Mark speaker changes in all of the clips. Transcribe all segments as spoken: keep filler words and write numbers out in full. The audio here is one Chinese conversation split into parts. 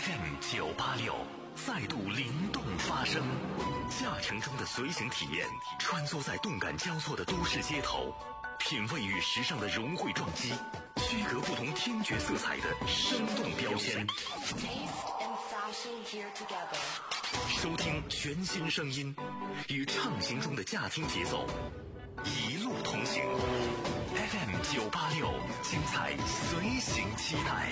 Speaker 1: F M 九八六再度灵动发声，驾乘中的随行体验，穿梭在动感交错的都市街头，品味与时尚的融汇撞击，区隔不同听觉色彩的生动标签。收听全新声音，与畅行中的驾听节奏一路同行。F M 九八六，精彩随行期待。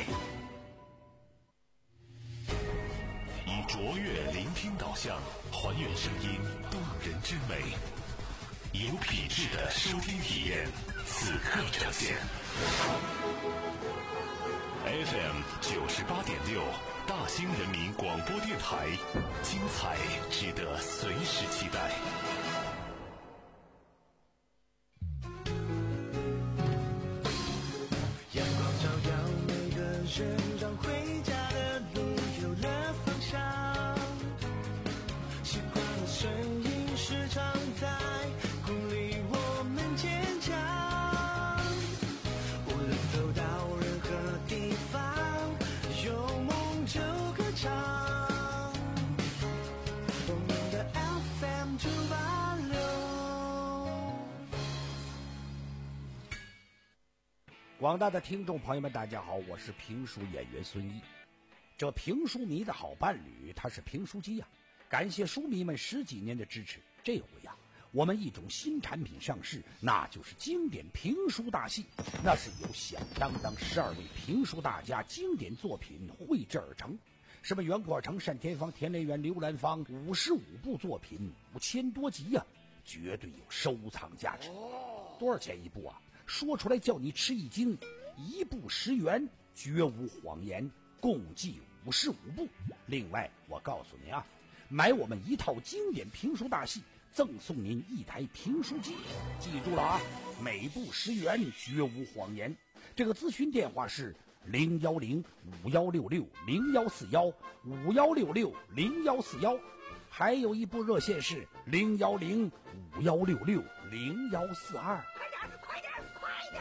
Speaker 1: 以卓越聆听导向，还原声音动人之美，有品质的收听体验，此刻呈现。F M 九十八点六，大兴人民广播电台，精彩值得随时期待。
Speaker 2: 阳光照耀每个人，让回家的路有了方向。习惯的声音时常在鼓励我们坚强。无论走到任何地方，有梦就歌唱。我们的 F M 九八六。
Speaker 3: 广大的听众朋友们，大家好，我是评书演员孙一。这评书迷的好伴侣，他是评书机呀、啊。感谢书迷们十几年的支持，这回呀、啊，我们一种新产品上市，那就是经典评书大戏。那是由响当当十二位评书大家经典作品绘制而成，什么袁阔成、单田芳、田连元、刘兰芳，五十五部作品，五千多集呀、啊，绝对有收藏价值。多少钱一部啊？说出来叫你吃一惊，一部十元，绝无谎言，共计五十五部。另外，我告诉你啊，买我们一套经典评书大戏，赠送您一台评书机。记住了啊，每部十元，绝无谎言。这个咨询电话是零幺零五幺六六零幺四幺五幺六六零幺四幺，还有一部热线是零幺零五幺六六零幺四二。
Speaker 4: 快点，快点，快点！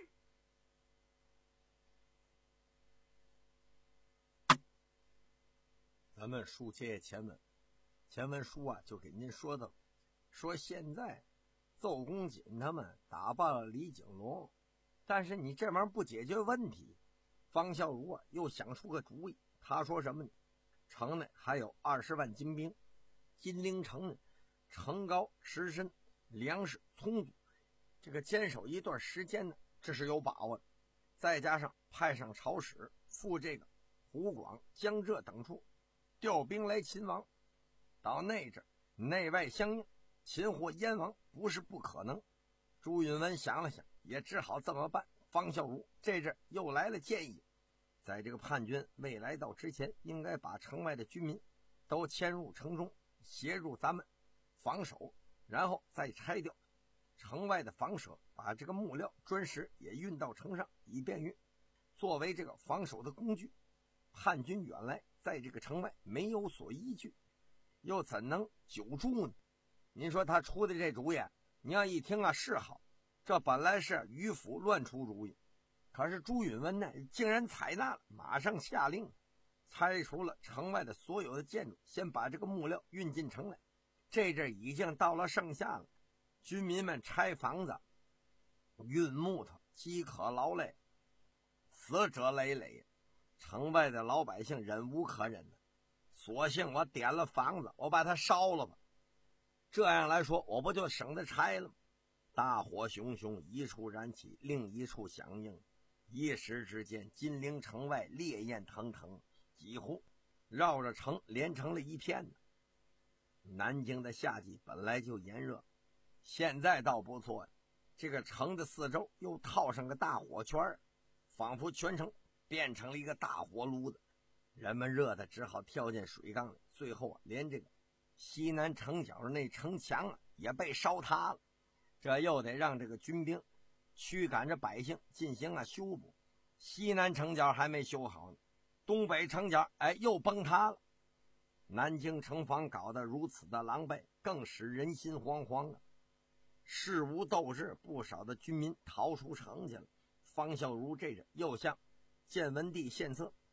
Speaker 5: 咱们书接前文，前文书啊就给您说的，说现在邹公瑾他们打败了李景龙，但是你这玩意儿不解决问题，方孝孺啊又想出个主意。他说什么呢？城内还有二十万精兵，金陵城呢城高石深，粮食充足，这个坚守一段时间呢，这是有把握的。再加上派上朝使赴这个湖广、江浙等处调兵来秦王，到那阵内外相应，擒获燕王不是不可能。朱允炆想了想，也只好这么办。方孝孺这阵又来了建议，在这个叛军未来到之前，应该把城外的军民都迁入城中，协助咱们防守，然后再拆掉城外的房舍，把这个木料砖石也运到城上，以便于作为这个防守的工具。叛军远来，在这个城外没有所依据，又怎能久住呢？您说他出的这主意，你要一听啊是好，这本来是迂腐乱出主意，可是朱允炆呢竟然采纳了，马上下令拆除了城外的所有的建筑，先把这个木料运进城来。这阵已经到了盛夏了，军民们拆房子运木头饥渴劳累，死者累累，城外的老百姓忍无可忍了，索性我点了房子，我把它烧了吧，这样来说我不就省得拆了吗？大火熊熊，一处燃起，另一处响应，一时之间金陵城外烈焰腾腾，几乎绕着城连成了一片呢。南京的夏季本来就炎热，现在倒不错，这个城的四周又套上个大火圈，仿佛全城变成了一个大火炉子，人们热的只好跳进水缸里，最后啊，连这个西南城角那城墙啊也被烧塌了。这又得让这个军兵驱赶着百姓进行了修补。西南城角还没修好呢，东北城角哎又崩塌了。南京城防搞得如此的狼狈，更使人心惶惶啊！事无斗志，不少的军民逃出城去了。方孝孺这人又向建文帝献策，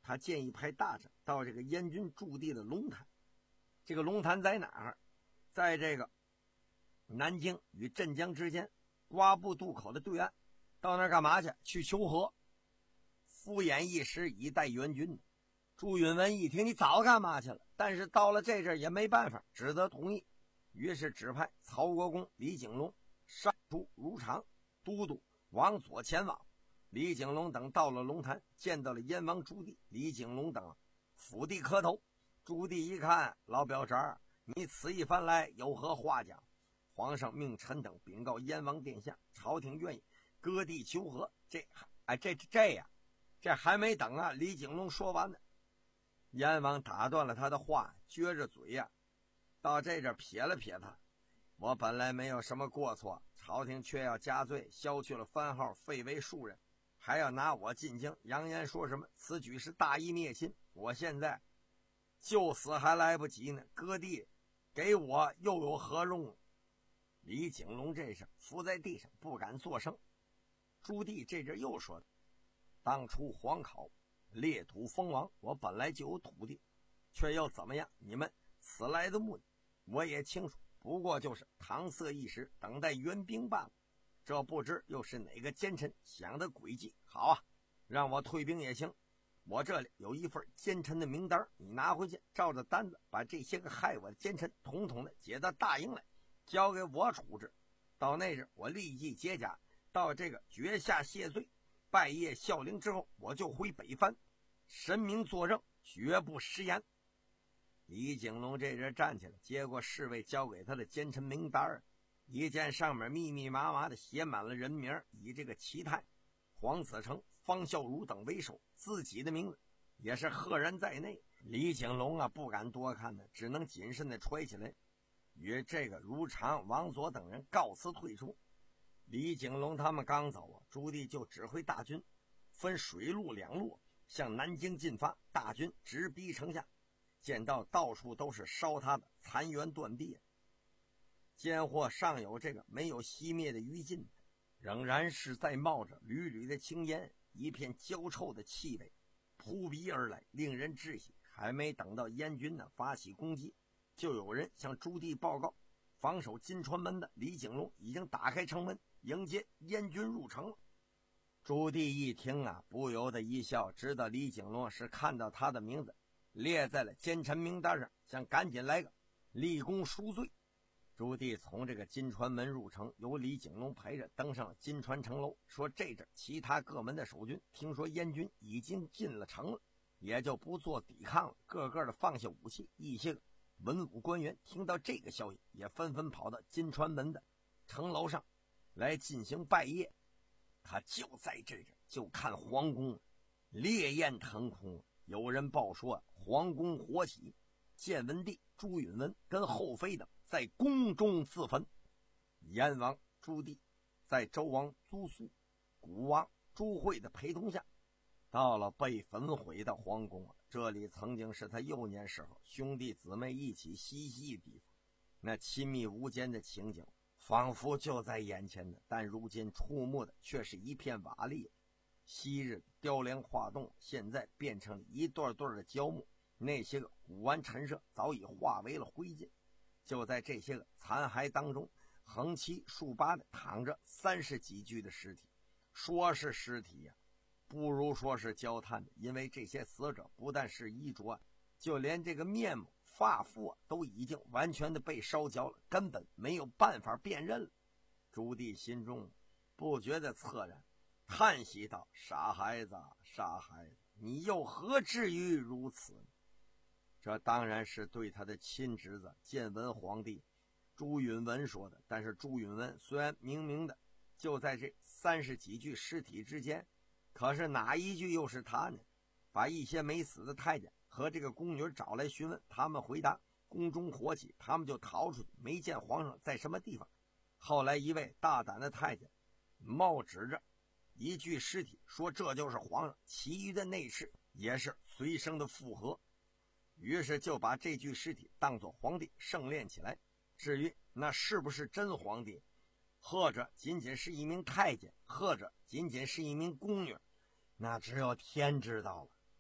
Speaker 5: 他建议派大臣到这个燕军驻地的龙潭。这个龙潭在哪儿？在这个南京与镇江之间瓜埠渡口的对岸。到那儿干嘛去？去求和，敷衍一时以待援军。朱允炆一听，你早干嘛去了？但是到了这阵也没办法，只得同意。于是指派曹国公李景龙、尚书如常、都督王佐前往。李景龙等到了龙潭，见到了燕王朱棣，李景龙等伏地磕头。朱棣一看，老表侄儿，你此一番来有何话讲？皇上命臣等禀告燕王殿下，朝廷愿意割地求和。这哎，这这呀，这还没等啊！李景龙说完呢，燕王打断了他的话，撅着嘴呀、啊，到这这撇了撇他。我本来没有什么过错，朝廷却要加罪，削去了番号，废为庶人，还要拿我进京，扬言说什么此举是大义灭亲。我现在就死还来不及呢，割地给我又有何用？李景龙这是伏在地上不敢作声。朱棣这阵又说，当初皇考列土封王，我本来就有土地，却又怎么样？你们此来的目的我也清楚，不过就是搪塞一时，等待援兵罢了。这不知又是哪个奸臣想的诡计。好啊，让我退兵也行，我这里有一份奸臣的名单，你拿回去，照着单子把这些个害我的奸臣统统的解到大营来，交给我处置。到那日我立即解甲，到这个绝下谢罪，拜谒孝陵之后，我就回北藩，神明作证，绝不食言。李景龙这人站起来，接过侍卫交给他的奸臣名单，一见上面密密麻麻的写满了人名，以这个齐泰、黄子成、方孝孺等为首，自己的名字也是赫然在内。李景龙啊，不敢多看的，只能谨慎的揣起来，与这个如常、王佐等人告辞退出。李景龙他们刚走啊，朱棣就指挥大军分水陆两路向南京进发，大军直逼城下，见到到处都是烧他的残垣断壁，间或尚有这个没有熄灭的余烬，仍然是在冒着缕缕的青烟，一片焦臭的气味扑鼻而来，令人窒息。还没等到燕军呢发起攻击，就有人向朱棣报告，防守金川门的李景龙已经打开城门迎接燕军入城了。朱棣一听啊，不由得一笑，知道李景龙是看到他的名字列在了奸臣名单上，想赶紧来个立功赎罪。朱棣从这个金川门入城，由李景龙陪着登上了金川城楼，说这阵其他各门的守军听说燕军已经进了城了，也就不做抵抗了，个个的放下武器。一些个文武官员听到这个消息，也纷纷跑到金川门的城楼上来进行拜谒。他就在这阵就看皇宫烈焰腾空，有人报说皇宫火起，建文帝朱允炆跟后妃等在宫中自焚。燕王朱棣在周王租苏、古王朱惠的陪同下，到了被焚毁的皇宫，这里曾经是他幼年时候兄弟姊妹一起嬉戏的地方，那亲密无间的情景仿佛就在眼前的，但如今触目的却是一片瓦砾。昔日的雕梁画栋现在变成了一段段的焦木，那些个古玩陈设早已化为了灰烬。就在这些个残骸当中，横七竖八的躺着三十几具的尸体。说是尸体呀、啊，不如说是焦炭的，因为这些死者不但是衣着，就连这个面目发肤啊，都已经完全的被烧焦了，根本没有办法辨认了。朱棣心中不觉得恻然，叹息道：傻孩子，傻孩子，你又何至于如此呢？这当然是对他的亲侄子建文皇帝朱允炆说的，但是朱允炆虽然明明的就在这三十几具尸体之间，可是哪一具又是他呢？把一些没死的太监和这个宫女找来询问，他们回答宫中火起，他们就逃出去，没见皇上在什么地方。后来一位大胆的太监冒指着一具尸体说这就是皇上，其余的内侍也是随声的附和，于是就把这具尸体当作皇帝圣殓起来。至于那是不是真皇帝，或者仅仅是一名太监，或者仅仅是一名宫女，那只有天知道了。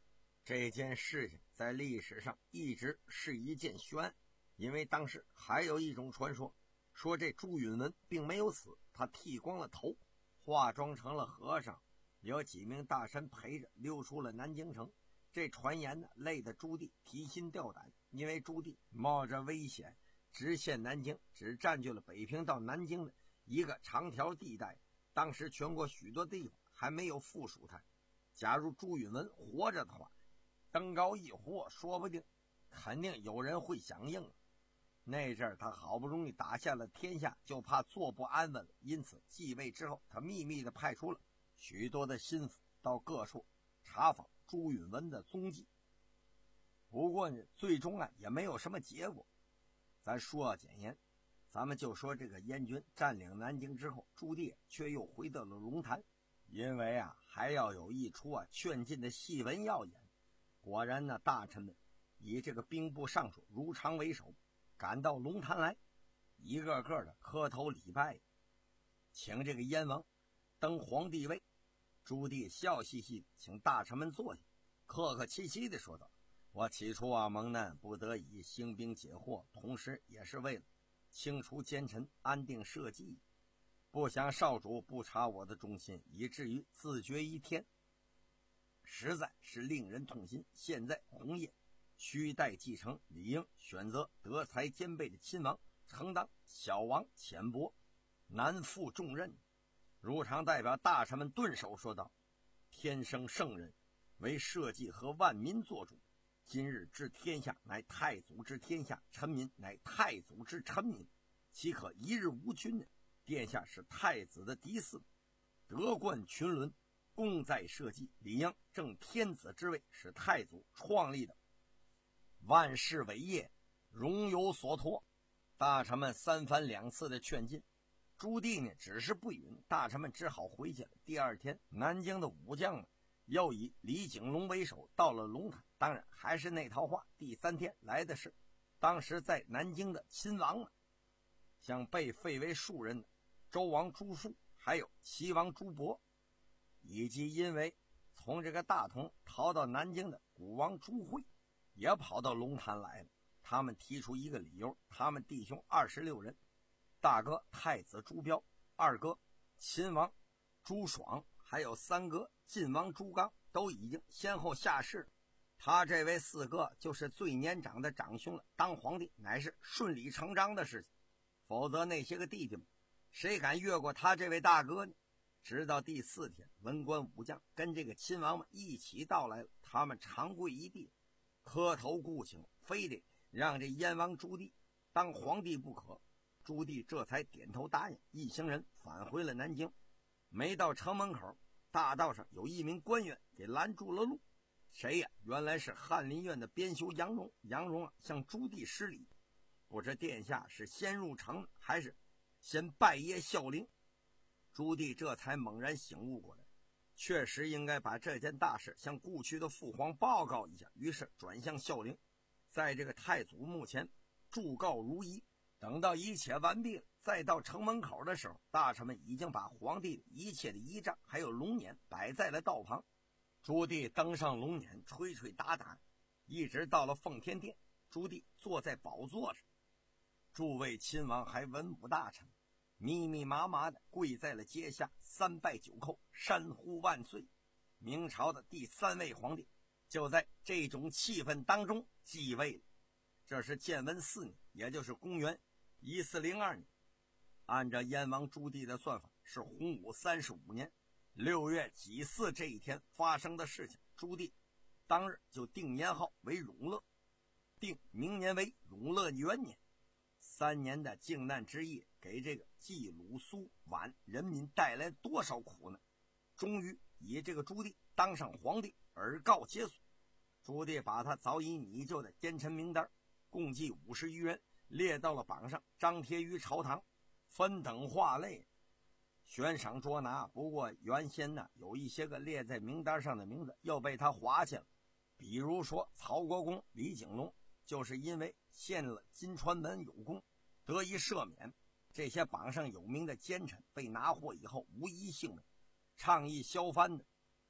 Speaker 5: 这件事情在历史上一直是一件悬案，因为当时还有一种传说，说这朱允炆并没有死，他剃光了头，化妆成了和尚，有几名大臣陪着溜出了南京城。这传言呢，累得朱棣提心吊胆，因为朱棣冒着危险直线南京，只占据了北平到南京的一个长条地带。当时全国许多地方还没有附属他，假如朱允炆活着的话，登高一呼，说不定肯定有人会响应。那阵儿他好不容易打下了天下，就怕坐不安稳了，因此继位之后，他秘密地派出了许多的心腹到各处查访朱允炆的踪迹。不过呢，最终啊也没有什么结果。咱说要简言，咱们就说这个燕军占领南京之后，朱棣却又回到了龙潭，因为啊还要有一出啊劝进的戏文要演。果然呢，大臣们以这个兵部尚书如常为首，赶到龙潭来，一个个的磕头礼拜，请这个燕王登皇帝位。朱棣笑嘻嘻请大臣们坐下，客客气气地说道：我起初啊蒙难，不得已兴兵解惑，同时也是为了清除奸臣，安定社稷，不想少主不察我的忠心，以至于自绝一天，实在是令人痛心。现在红叶须待继承，理应选择德才兼备的亲王，承当小王浅薄，难负重任。如常代表大臣们顿首说道：天生圣人，为社稷和万民做主，今日治天下乃太祖之天下，臣民乃太祖之臣民，岂可一日无君呢？殿下是太子的嫡嗣，德冠群伦，功在社稷，理应正天子之位，是太祖创立的万世伟业，荣有所托。大臣们三番两次的劝进，朱棣呢只是不允，大臣们只好回去了。第二天，南京的武将们又以李景龙为首到了龙潭，当然还是那套话。第三天来的是当时在南京的亲王们，像被废为庶人的周王朱树，还有齐王朱博，以及因为从这个大同逃到南京的古王朱惠，也跑到龙潭来了。他们提出一个理由，他们弟兄二十六人，大哥太子朱标，二哥秦王朱爽，还有三哥晋王朱刚，都已经先后下世了。他这位四哥就是最年长的长兄了，当皇帝乃是顺理成章的事情，否则那些个弟弟们谁敢越过他这位大哥呢？直到第四天，文官武将跟这个亲王们一起到来了，他们长跪一地，磕头顾请，非得让这燕王朱棣当皇帝不可。朱棣这才点头答应，一行人返回了南京。没到城门口，大道上有一名官员给拦住了路。谁呀？原来是翰林院的编修杨荣。杨荣啊，向朱棣施礼，不知殿下是先入城还是先拜谒孝陵。朱棣这才猛然醒悟过来，确实应该把这件大事向故去的父皇报告一下，于是转向孝陵，在这个太祖墓前祝告如仪。等到一切完毕了，再到城门口的时候，大臣们已经把皇帝的一切的仪仗还有龙辇摆在了道旁。朱棣登上龙辇，吹吹打打，一直到了奉天殿。朱棣坐在宝座上，诸位亲王还文武大臣密密麻麻的跪在了阶下，三拜九叩，山呼万岁。明朝的第三位皇帝就在这种气氛当中继位了。这是建文四年，也就是公元一四零二年，按照燕王朱棣的算法，是洪武三十五年六月己巳这一天发生的事情。朱棣当日就定年号为永乐，定明年为永乐元年。三年的靖难之役，给这个冀鲁苏皖人民带来多少苦呢？终于以这个朱棣当上皇帝而告结束。朱棣把他早已拟就的奸臣名单共计五十余人列到了榜上，张贴于朝堂，分等划类，悬赏捉拿。不过原先呢，有一些个列在名单上的名字又被他划去了，比如说曹国公李景龙，就是因为献了金川门有功，得以赦免。这些榜上有名的奸臣被拿获以后无一幸免。倡议削藩的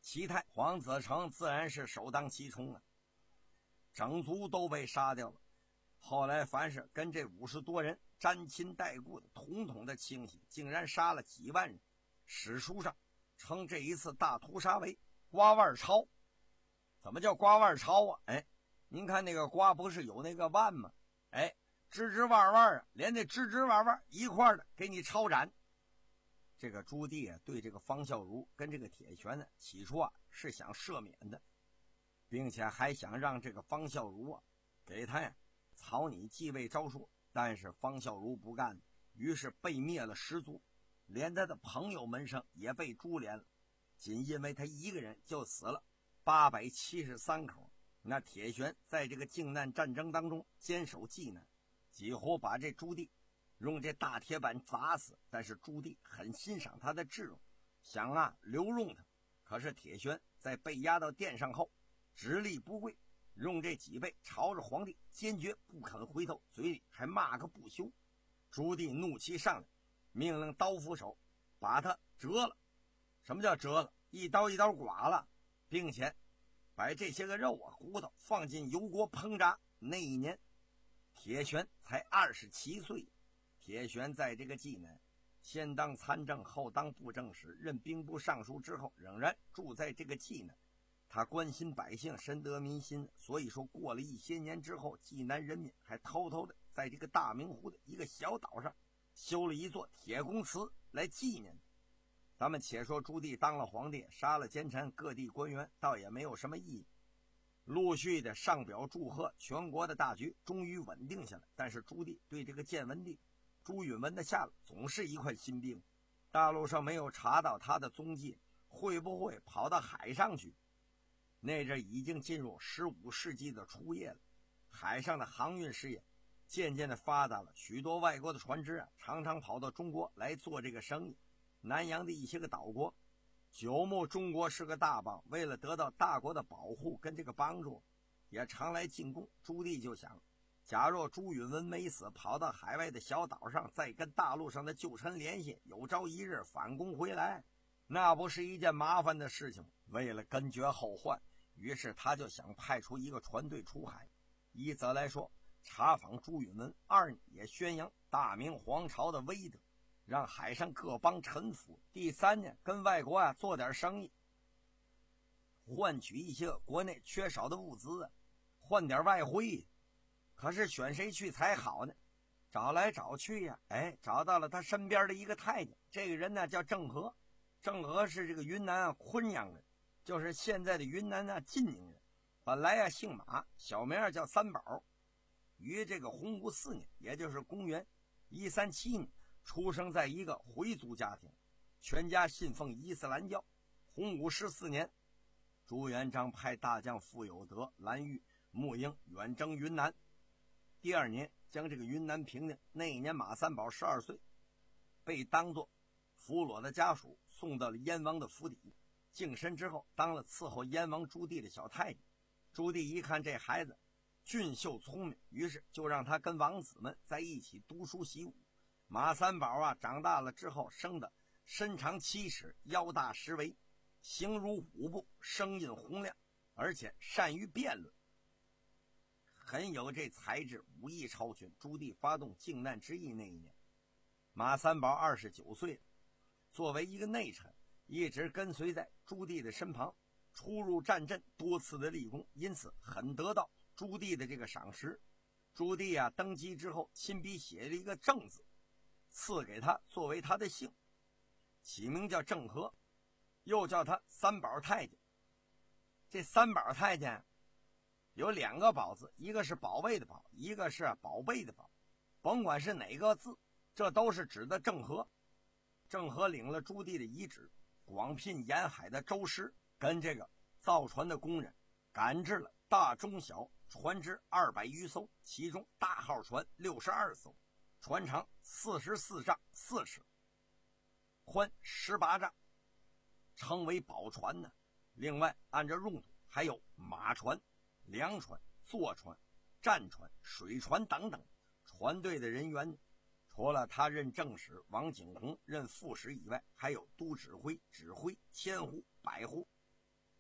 Speaker 5: 齐泰、黄子成自然是首当其冲啊，整族都被杀掉了。后来凡是跟这五十多人沾亲带故的，统统的清洗，竟然杀了几万人。史书上称这一次大屠杀为瓜万超。怎么叫瓜万超啊？哎，您看那个瓜不是有那个万吗？哎，枝枝弯弯啊，连那枝枝弯弯一块的给你抄斩。这个朱棣啊，对这个方孝孺跟这个铁拳呢，起初啊是想赦免的，并且还想让这个方孝孺啊给他呀草拟继位诏书，但是方孝孺不干，于是被灭了十族，连他的朋友门生也被株连了。仅因为他一个人就死了八百七十三口。那铁拳在这个靖难战争当中坚守济南，几乎把这朱棣用这大铁板砸死。但是朱棣很欣赏他的智勇，想啊留用他。可是铁拳在被押到殿上后直立不跪，用这脊背朝着皇帝，坚决不肯回头，嘴里还骂个不休。朱棣怒气上来，命令刀斧手把他折了。什么叫折了？一刀一刀剐了，并且把这些个肉啊骨头放进油锅烹炸。那一年铁拳才二十七岁。铁拳在这个济南先当参政，后当布政使，任兵部尚书之后，仍然住在这个济南。他关心百姓，深得民心，所以说过了一些年之后，济南人民还偷偷的在这个大明湖的一个小岛上修了一座铁公祠来纪念。咱们且说朱棣当了皇帝，杀了奸臣，各地官员倒也没有什么意义，陆续的上表祝贺，全国的大局终于稳定下来。但是朱棣对这个建文帝朱允炆的下落总是一块心病，大陆上没有查到他的踪迹，会不会跑到海上去？那阵已经进入十五世纪的初叶了，海上的航运事业渐渐的发达了，许多外国的船只啊，常常跑到中国来做这个生意。南洋的一些个岛国久目中国是个大邦，为了得到大国的保护跟这个帮助，也常来进贡。朱棣就想，假若朱允炆没死，跑到海外的小岛上，再跟大陆上的旧臣联系，有朝一日反攻回来，那不是一件麻烦的事情。为了根绝后患，于是他就想派出一个船队出海，一则来说查访朱允炆，二也宣扬大明皇朝的威德，让海上各邦臣服。第三呢，跟外国啊做点生意，换取一些国内缺少的物资啊，换点外汇。可是选谁去才好呢？找来找去呀、啊，哎，找到了他身边的一个太监。这个人呢叫郑和，郑和是这个云南啊昆阳人，就是现在的云南啊晋宁人。本来啊姓马，小名叫三宝，于这个洪武四年，也就是公元一三七年，出生在一个回族家庭，全家信奉伊斯兰教。洪武十四年，朱元璋派大将傅有德、蓝玉、穆英远征云南，第二年将这个云南平定。那一年马三宝十二岁，被当作俘虏的家属送到了燕王的府邸，净身之后当了伺候燕王朱棣的小太监。朱棣一看这孩子俊秀聪明，于是就让他跟王子们在一起读书习武。马三宝啊长大了之后，生的身长七尺，腰大十围，形如虎步，声音洪亮，而且善于辩论，很有这才智，武艺超群。朱棣发动靖难之役那一年，马三宝二十九岁，作为一个内臣，一直跟随在朱棣的身旁，出入战阵，多次的立功，因此很得到朱棣的这个赏识。朱棣啊登基之后，亲笔写了一个郑字，赐给他作为他的姓，起名叫郑和，又叫他三宝太监。这三宝太监有两个宝字，一个是宝贝的宝，一个是宝贝的宝。甭管是哪个字，这都是指的郑和。郑和领了朱棣的遗旨，广聘沿海的舟师跟这个造船的工人，赶制了大中小船只二百余艘，其中大号船六十二艘，船长四十四丈四尺，宽十八丈，称为宝船呢。另外按照用途还有马船、粮船、坐船、战船、水船等等。船队的人员除了他任正使王景洪任副使以外，还有都指挥、指挥、千户、百户。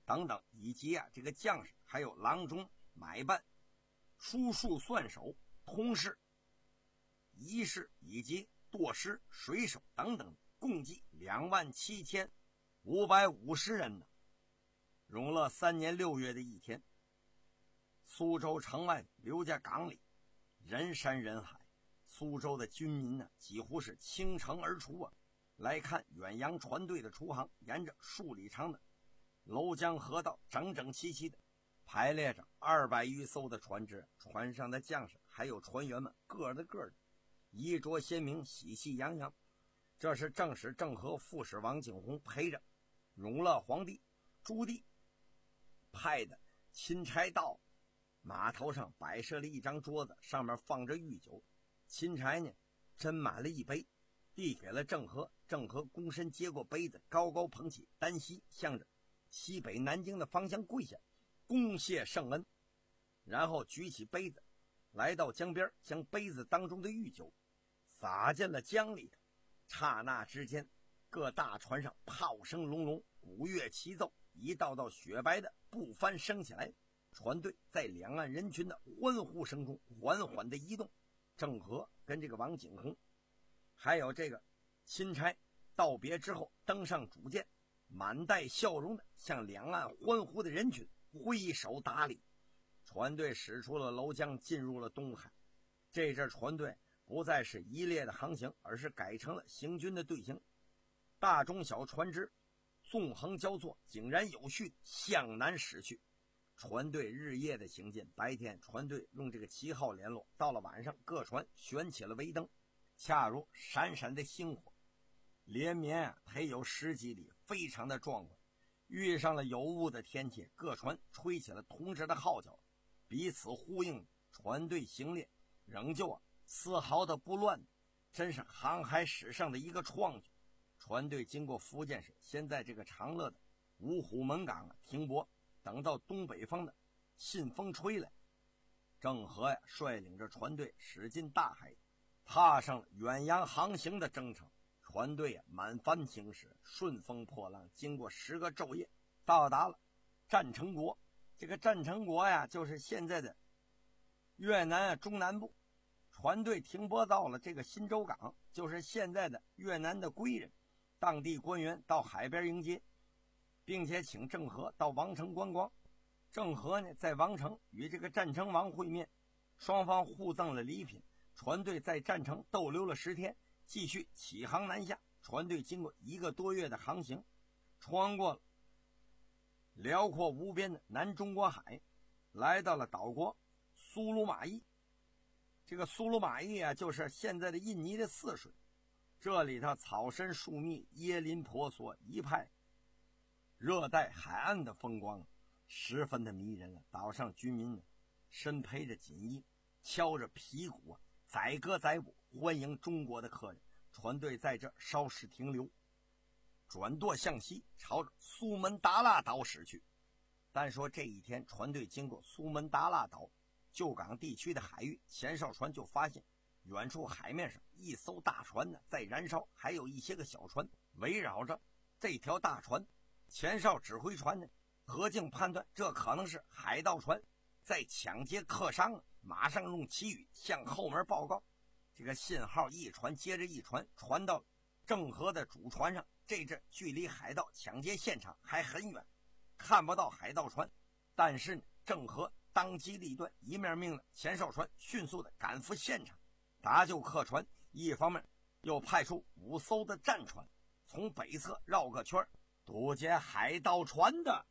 Speaker 5: 等等，以及啊这个将士，还有郎中、买办、书数算手、通事、仪式以及舵师、水手等等，共计两万七千五百五十人呢。永乐三年六月的一天，苏州城外刘家港里人山人海，苏州的军民呢几乎是倾城而出啊，来看远洋船队的出航。沿着数里长的娄江河道整整齐齐的排列着二百余艘的船只，船上的将士还有船员们个的个的衣着鲜明，喜气洋洋。这是正使郑和、副使王景洪陪着永乐皇帝、朱棣派的钦差到码头上摆设了一张桌子，上面放着御酒。钦差呢斟满了一杯，递给了郑和。郑和躬身接过杯子，高高捧起，单膝向着西北南京的方向跪下，恭谢圣恩。然后举起杯子，来到江边，将杯子当中的御酒洒进了江里头。刹那之间，各大船上炮声隆隆，鼓乐齐奏，一道道雪白的步帆升起来，船队在两岸人群的欢呼声中缓缓地移动。郑和跟这个王景洪还有这个钦差道别之后，登上主舰，满带笑容的向两岸欢呼的人群挥手打理。船队驶出了娄江，进入了东海。这支船队不再是一列的航行，而是改成了行军的队形，大中小船只纵横交错，井然有序向南驶去。船队日夜的行进，白天船队用这个旗号联络，到了晚上各船悬起了微灯，恰如闪闪的星火，连绵啊陪有十几里，非常的壮观。遇上了有雾的天气，各船吹起了同志的号角，彼此呼应，船队行列仍旧啊丝毫的不乱，真是航海史上的一个创举。船队经过福建省，先在这个长乐的五虎门港啊停泊，等到东北方的信风吹来，郑和呀率领着船队驶进大海，踏上了远洋航行的征程。船队啊满帆行驶，顺风破浪，经过十个昼夜，到达了占城国。这个占城国呀，就是现在的越南啊中南部。船队停泊到了这个新洲港，就是现在的越南的归仁。当地官员到海边迎接，并且请郑和到王城观光。郑和呢在王城与这个占城王会面，双方互赠了礼品。船队在占城逗留了十天，继续起航南下。船队经过一个多月的航行，穿过了辽阔无边的南中国海，来到了岛国苏鲁马伊。这个苏鲁马伊啊，就是现在的印尼的泗水。这里头草深树密，椰林婆娑，一派热带海岸的风光，十分的迷人了。岛上居民呢，身披着锦衣，敲着皮鼓啊，载歌载舞，欢迎中国的客人。船队在这稍事停留，转舵向西，朝着苏门答腊岛驶去。但说这一天，船队经过苏门答腊岛旧港地区的海域，前哨船就发现远处海面上一艘大船呢在燃烧，还有一些个小船围绕着这条大船。前哨指挥船呢，何竟判断这可能是海盗船在抢劫客商啊，马上用旗语向后门报告。这个信号一传接着一传，传到郑和的主船上。这阵距离海盗抢劫现场还很远，看不到海盗船，但是呢，郑和当机立断，一面命令前哨船迅速的赶赴现场搭救客船，一方面又派出五艘的战船从北侧绕个圈堵截海盗船的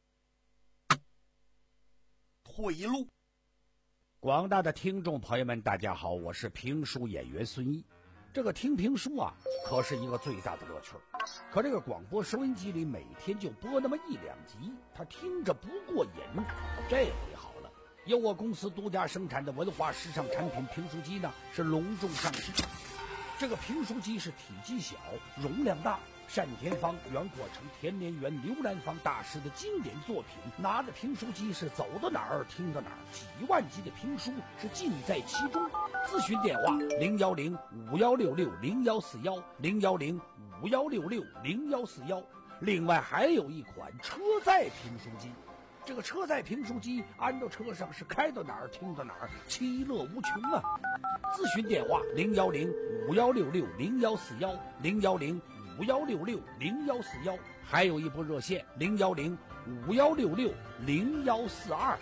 Speaker 5: 退路。
Speaker 3: 广大的听众朋友们，大家好，我是评书演员孙一。这个听评书啊，可是一个最大的乐趣。可这个广播收音机里每天就播那么一两集，他听着不过瘾。这回好了，由我公司独家生产的文化时尚产品评书机呢，是隆重上市。这个评书机是体积小，容量大，单田芳、袁国成、田连元、刘兰芳大师的经典作品。拿着评书机是走到哪儿听到哪儿，几万集的评书是尽在其中。咨询电话零幺零五幺六六零幺四幺零幺零五幺六六零幺四幺。 另外还有一款车载评书机。这个车载评书机安到车上是开到哪儿听到哪儿，其乐无穷啊！咨询电话零幺零五幺六六零幺四幺零幺零五幺六六零幺四幺，还有一部热线零幺零五幺六六零幺四二。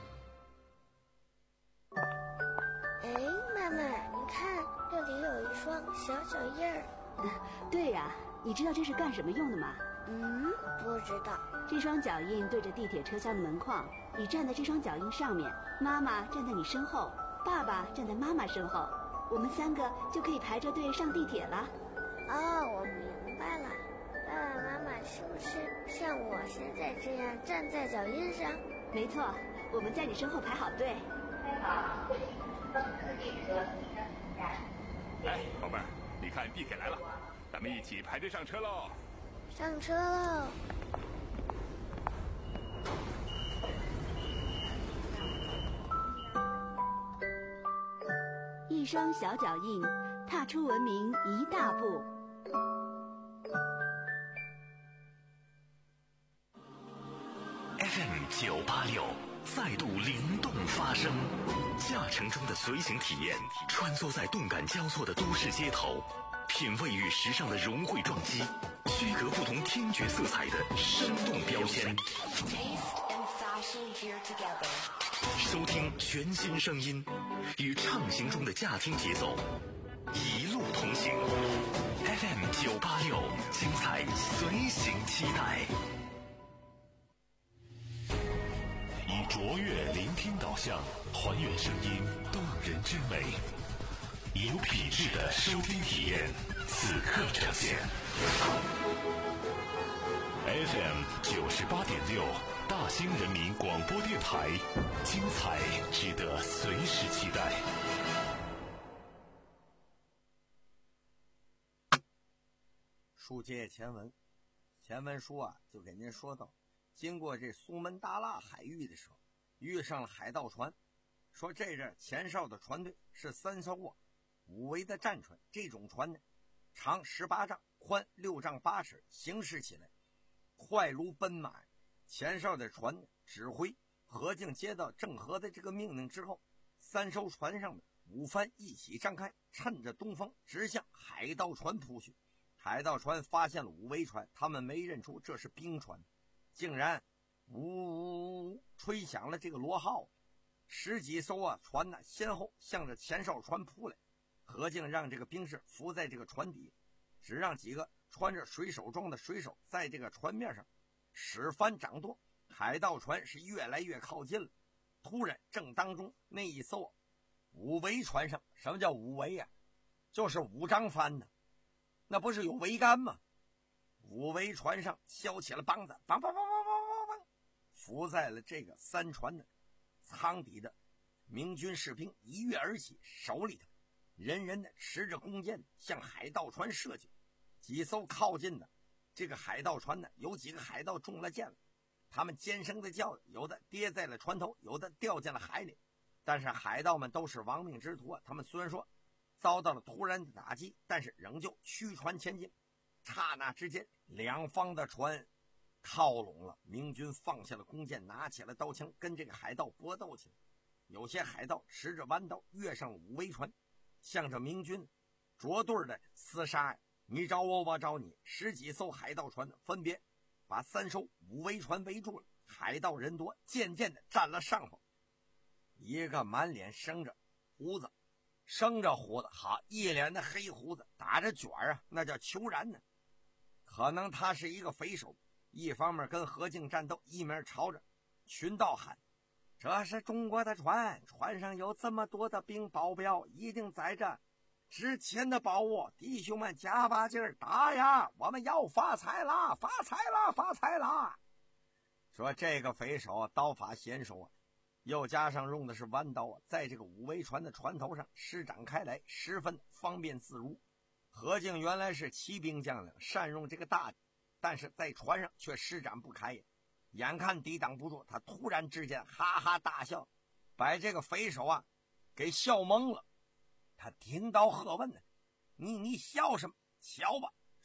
Speaker 4: 哎，妈妈，你看这里有一双小脚印儿。
Speaker 6: 对呀、啊，你知道这是干什么用的吗？
Speaker 4: 嗯，不知道。
Speaker 6: 这双脚印对着地铁车厢的门框，你站在这双脚印上面，妈妈站在你身后，爸爸站在妈妈身后，我们三个就可以排着队上地铁了。
Speaker 4: 哦，我明白了。爸爸妈妈是不是像我现在这样站在脚印上？
Speaker 6: 没错，我们在你身后排好队。
Speaker 7: 哎，宝贝儿，你看地铁来了，咱们一起排队上车喽！
Speaker 4: 上车喽！
Speaker 6: 一双小脚印，踏出文明一大步。
Speaker 1: F M 九八六再度灵动发声，驾乘中的随行体验，穿梭在动感交错的都市街头，品味与时尚的融汇撞击，区隔不同听觉色彩的生动标签。收听全新声音，与畅行中的驾听节奏，一路同行。F M 九八六，精彩随行期待。以卓越聆听导向，还原声音动人之美，有品质的收听体验，此刻呈现。F M 九十八点六，大兴人民广播电台，精彩值得随时期待。
Speaker 5: 书接前文，前文书啊，就给您说到，经过这苏门答腊海域的时候，遇上了海盗船，说这阵前哨的船队是三艘啊五桅的战船，这种船呢，长十八丈，宽六丈八尺，行驶起来快如奔马。前哨的船呢，指挥何敬接到郑和的这个命令之后，三艘船上的五帆一起张开，趁着东风直向海盗船扑去。海盗船发现了五桅船，他们没认出这是兵船，竟然呜呜呜吹响了这个螺号，十几艘啊船呢先后向着前哨船扑来。何敬让这个兵士伏在这个船底，只让几个穿着水手装的水手在这个船面上使帆掌舵。海盗船是越来越靠近了，突然正当中那一艘五桅船上，什么叫五桅呀、啊？就是五张帆的，那不是有桅杆吗？五桅船上削起了梆子，梆梆梆梆梆梆梆，伏在了这个三船的舱底的明军士兵一跃而起，手里头人人的持着弓箭向海盗船射去。几艘靠近的这个海盗船呢，有几个海盗中了箭了，他们尖声的叫，有的跌在了船头，有的掉进了海里。但是海盗们都是亡命之徒啊，他们虽然说遭到了突然的打击，但是仍旧驱船前进。刹那之间，两方的船靠拢了，明军放下了弓箭，拿起了刀枪，跟这个海盗搏斗起来。有些海盗持着弯刀跃上了五桅船，向着明军捉对的厮杀，你找我，我找你。十几艘海盗船分别把三艘五桅船围住了，海盗人多，渐渐的占了上风。一个满脸生着胡子，生着胡子，好一脸的黑胡子，打着卷啊，那叫虬髯呢。可能他是一个匪首，一方面跟何敬战斗，一面朝着群盗喊：这是中国的船，船上有这么多的兵保镖，一定载着值钱的宝物，弟兄们加把劲儿打呀，我们要发财啦，发财啦，发财啦。说这个匪首刀法娴熟啊，又加上用的是弯刀啊，在这个五桅船的船头上施展开来，十分方便自如。何敬原来是骑兵将领，善用这个大，但是在船上却施展不开呀。眼看抵挡不住，他突然之间哈哈大笑，把这个匪首啊给笑懵了。他听到喝问呢，你你笑什么？笑吧。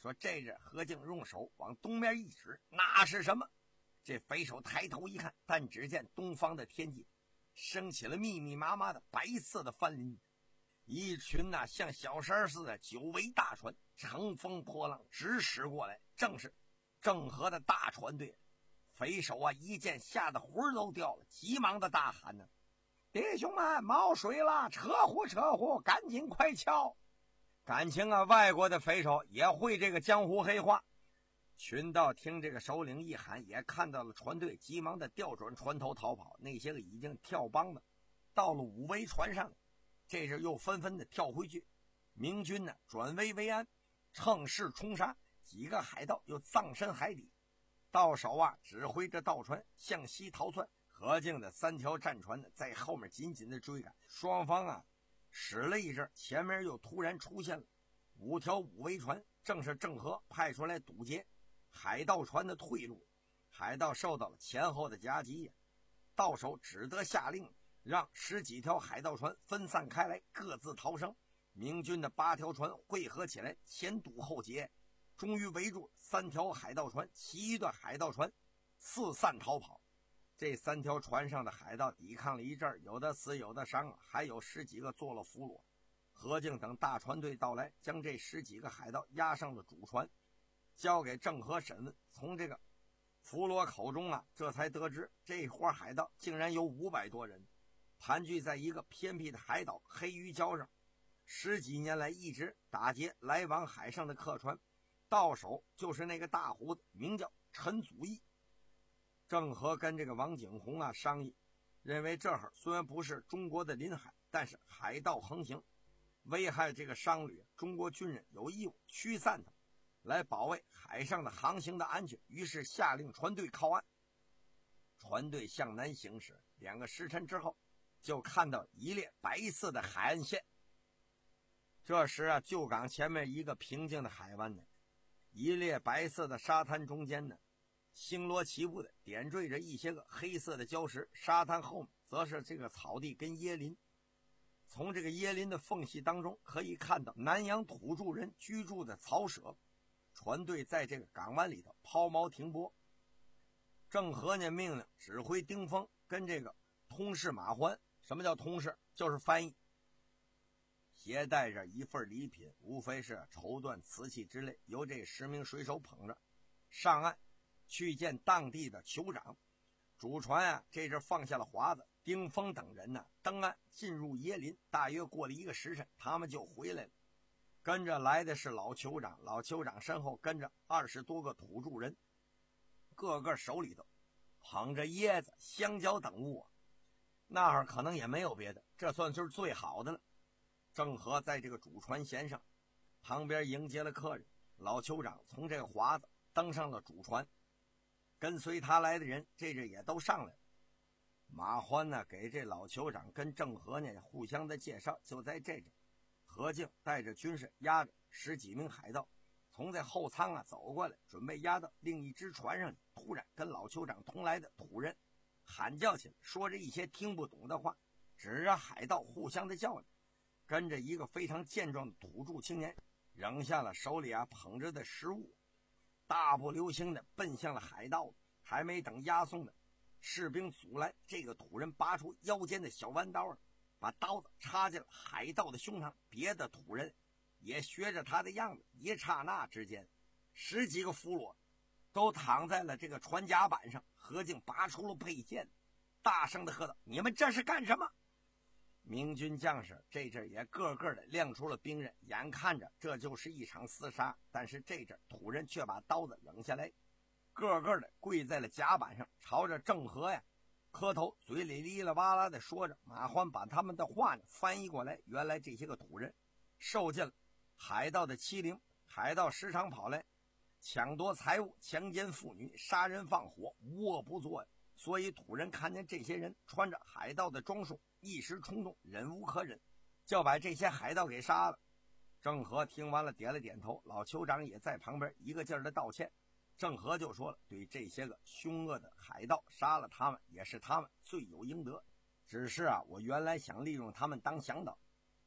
Speaker 5: 说这阵何静用手往东面一指，那是什么？这匪首抬头一看，但只见东方的天际升起了密密麻麻的白色的帆林，一群呐、啊、像小山似的九桅大船乘风破浪直驶过来，正是郑和的大船队。匪首啊一见吓得魂都掉了，急忙的大喊呢：弟兄们，冒水了，扯呼扯呼，赶紧快瞧！感情啊外国的匪首也会这个江湖黑话。群道听这个首领一喊，也看到了船队，急忙的调转船头逃跑。那些个已经跳帮的到了五桅船上，这时又纷纷的跳回去。明军呢转危为安，乘势冲杀，几个海盗又葬身海底。到手啊指挥着盗船向西逃窜，何静的三条战船呢在后面紧紧的追赶。双方啊使了一阵，前面又突然出现了五条五桅船，正是郑和派出来堵截海盗船的退路。海盗受到了前后的夹击呀，到手只得下令让十几条海盗船分散开来，各自逃生。明军的八条船汇合起来，前堵后截，终于围住三条海盗船，其余的海盗船四散逃跑。这三条船上的海盗抵抗了一阵，有的死有的伤，还有十几个做了俘虏。何静等大船队到来，将这十几个海盗押上了主船，交给郑和审问。从这个俘虏口中啊，这才得知这伙海盗竟然有五百多人，盘踞在一个偏僻的海岛黑鱼礁上，十几年来一直打劫来往海上的客船，到手就是那个大胡子，名叫陈祖义。郑和跟这个王景洪啊商议，认为这会儿虽然不是中国的临海，但是海盗横行，危害这个商旅，中国军人有义务驱散他们，来保卫海上的航行的安全。于是下令船队靠岸。船队向南行驶，两个时辰之后，就看到一列白色的海岸线。这时啊，旧港前面一个平静的海湾呢，一列白色的沙滩中间呢，星罗棋布的点缀着一些个黑色的礁石，沙滩后面则是这个草地跟椰林。从这个椰林的缝隙当中可以看到南洋土著人居住的草舍。船队在这个港湾里头抛锚停泊。郑和呢命令指挥丁峰跟这个通事马欢，什么叫通事？就是翻译，携带着一份礼品，无非是绸缎瓷器之类，由这十名水手捧着上岸去见当地的酋长。主船啊这阵放下了华子，丁峰等人呢登岸进入椰林，大约过了一个时辰，他们就回来了。跟着来的是老酋长，老酋长身后跟着二十多个土著人，个个手里头捧着椰子、香蕉等物啊。那会儿可能也没有别的，这算是最好的了。郑和在这个主船舷上旁边迎接了客人，老酋长从这个华子登上了主船，跟随他来的人这阵也都上来了。马欢呢给这老酋长跟郑和呢互相的介绍。就在这阵，何静带着军士押着十几名海盗从这后舱啊走过来，准备押到另一只船上去。突然跟老酋长同来的土人喊叫起来，说着一些听不懂的话，指着海盗互相的较量。跟着一个非常健壮的土著青年扔下了手里啊捧着的食物，大步流星的奔向了海盗。还没等押送的士兵阻拦，这个土人拔出腰间的小弯刀，把刀子插进了海盗的胸膛。别的土人也学着他的样子，一刹那之间，十几个俘虏都躺在了这个船甲板上。何静拔出了佩剑，大声的喝道：“你们这是干什么？”明军将士这阵也个个的亮出了兵刃，眼看着这就是一场厮杀。但是这阵土人却把刀子扔下来，个个的跪在了甲板上，朝着郑和呀磕头，嘴里哩啦哇啦的说着。马欢把他们的话呢翻译过来，原来这些个土人受尽了海盗的欺凌，海盗时常跑来抢夺财物、强奸妇女、杀人放火，无恶不作呀。所以土人看见这些人穿着海盗的装束，一时冲动，忍无可忍，就把这些海盗给杀了。郑和听完了点了点头，老酋长也在旁边一个劲儿的道歉。郑和就说了，对这些个凶恶的海盗，杀了他们也是他们罪有应得，只是啊我原来想利用他们当向导，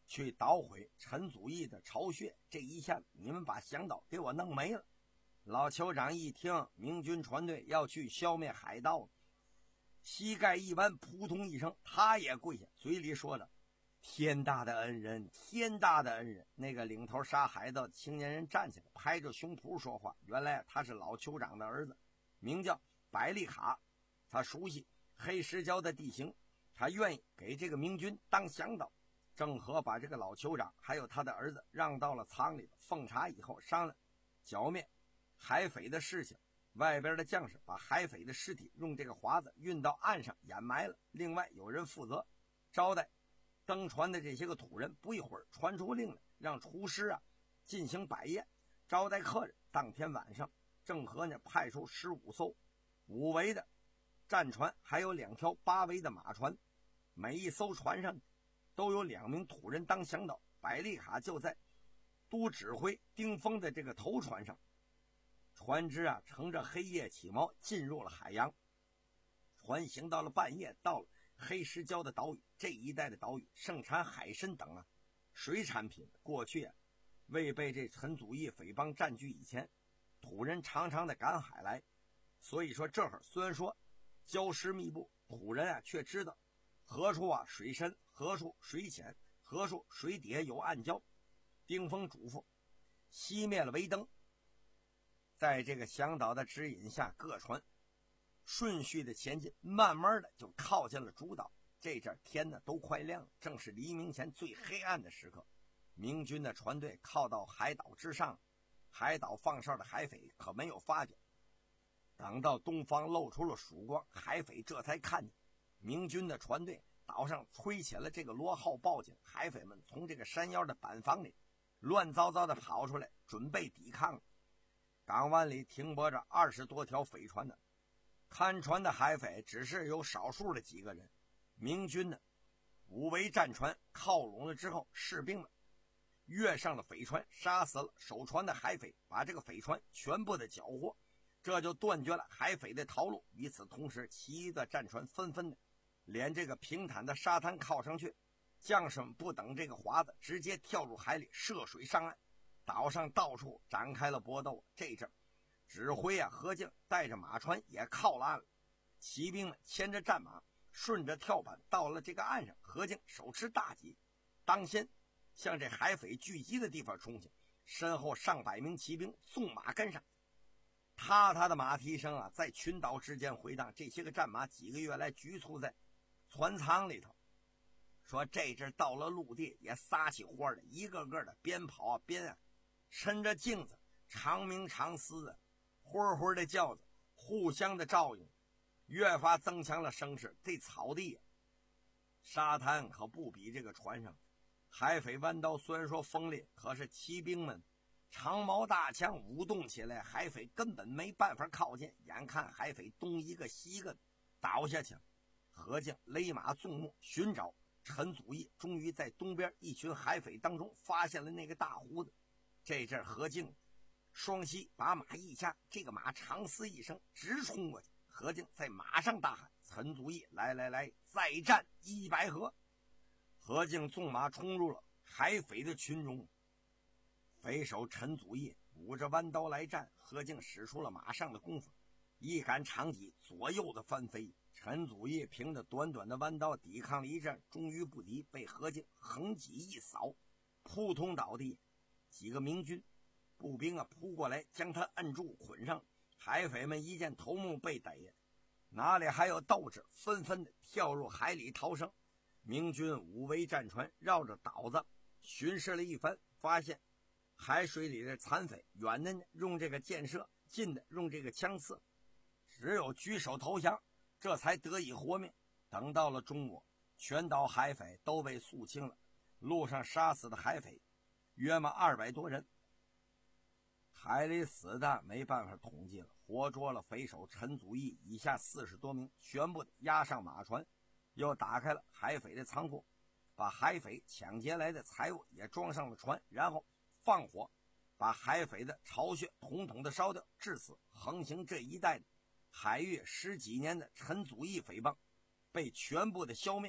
Speaker 5: 去捣毁陈祖义的巢穴。这一下你们把向导给我弄没了。老酋长一听明军船队要去消灭海盗，膝盖一弯，扑通一声，他也跪下，嘴里说着：天大的恩人，天大的恩人。那个领头杀海盗的青年人站起来，拍着胸脯说话。原来他是老酋长的儿子，名叫百利卡。他熟悉黑石礁的地形，他愿意给这个明军当向导。郑和把这个老酋长还有他的儿子让到了舱里奉茶以后，商量剿灭海匪的事情。外边的将士把海匪的尸体用这个华子运到岸上掩埋了，另外有人负责招待登船的这些个土人。不一会儿传出令来，让厨师啊进行摆宴招待客人。当天晚上，郑和呢派出十五艘五桅的战船，还有两条八桅的马船，每一艘船上都有两名土人当向导。百利卡就在都指挥丁峰的这个头船上。船只啊乘着黑夜起锚，进入了海洋。船行到了半夜，到了黑石礁的岛屿。这一带的岛屿盛产海参等啊水产品。过去啊未被这陈祖义匪帮占据以前，土人常常的赶海来，所以说这会儿虽然说礁石密布，土人啊却知道何处啊水深，何处水浅，何处水底下有暗礁。丁峰嘱咐熄灭了桅灯，在这个向导的指引下，各船顺序的前进，慢慢的就靠近了主岛。这阵天呢都快亮了，正是黎明前最黑暗的时刻。明军的船队靠到海岛之上，海岛放哨的海匪可没有发觉。等到东方露出了曙光，海匪这才看见明军的船队岛上吹起了这个螺号报警。海匪们从这个山腰的板房里乱糟糟的跑出来，准备抵抗。港湾里停泊着二十多条匪船呢，看船的海匪只是有少数的几个人。明军呢五桅战船靠拢了之后，士兵们跃上了匪船，杀死了守船的海匪，把这个匪船全部的缴获，这就断绝了海匪的逃路。与此同时，其余的战船纷纷的连这个平坦的沙滩靠上去，将士们不等这个华子，直接跳入海里涉水上岸。岛上到处展开了搏斗。这阵指挥啊何敬带着马船也靠了岸了，骑兵们牵着战马顺着跳板到了这个岸上。何敬手持大戟，当先向这海匪聚集的地方冲去，身后上百名骑兵纵马跟上。踏踏的马蹄声啊在群岛之间回荡。这些个战马几个月来局促在船舱里头，说这阵到了陆地也撒起欢来，一个个的边跑啊边啊抻着镜子，长鸣长嘶的呼呼的叫着，互相的照应，越发增强了声势。这草地啊沙滩可不比这个船上。海匪弯刀虽然说锋利，可是骑兵们长矛大枪舞动起来，海匪根本没办法靠近。眼看海匪东一个西一个倒下去了，何敬勒马纵目寻找陈祖义，终于在东边一群海匪当中发现了那个大胡子。这阵何敬双膝把马一掐，这个马长嘶一声直冲过去。何敬在马上大喊：陈祖义，来来来，再战一百合！何敬纵马冲入了海匪的群中，匪首陈祖义舞着弯刀来战。何敬使出了马上的功夫，一杆长戟左右的翻飞。陈祖义凭着短短的弯刀抵抗了一阵，终于不敌，被何敬横戟一扫，扑通倒地。几个明军步兵啊扑过来，将他摁住捆上。海匪们一见头目被逮，哪里还有斗志，纷纷的跳入海里逃生。明军五桅战船绕着岛子巡视了一番，发现海水里的残匪，远的用这个箭射，近的用这个枪刺，只有举手投降，这才得以活命。等到了中午，全岛海匪都被肃清了，路上杀死的海匪约么二百多人。海里死的没办法统计了，活捉了匪首陈祖义以下四十多名，全部押上马船，又打开了海匪的仓库，把海匪抢劫来的财物也装上了船，然后放火把海匪的巢穴统统的烧掉。至此，横行这一带的海域十几年的陈祖义匪帮被全部的消灭。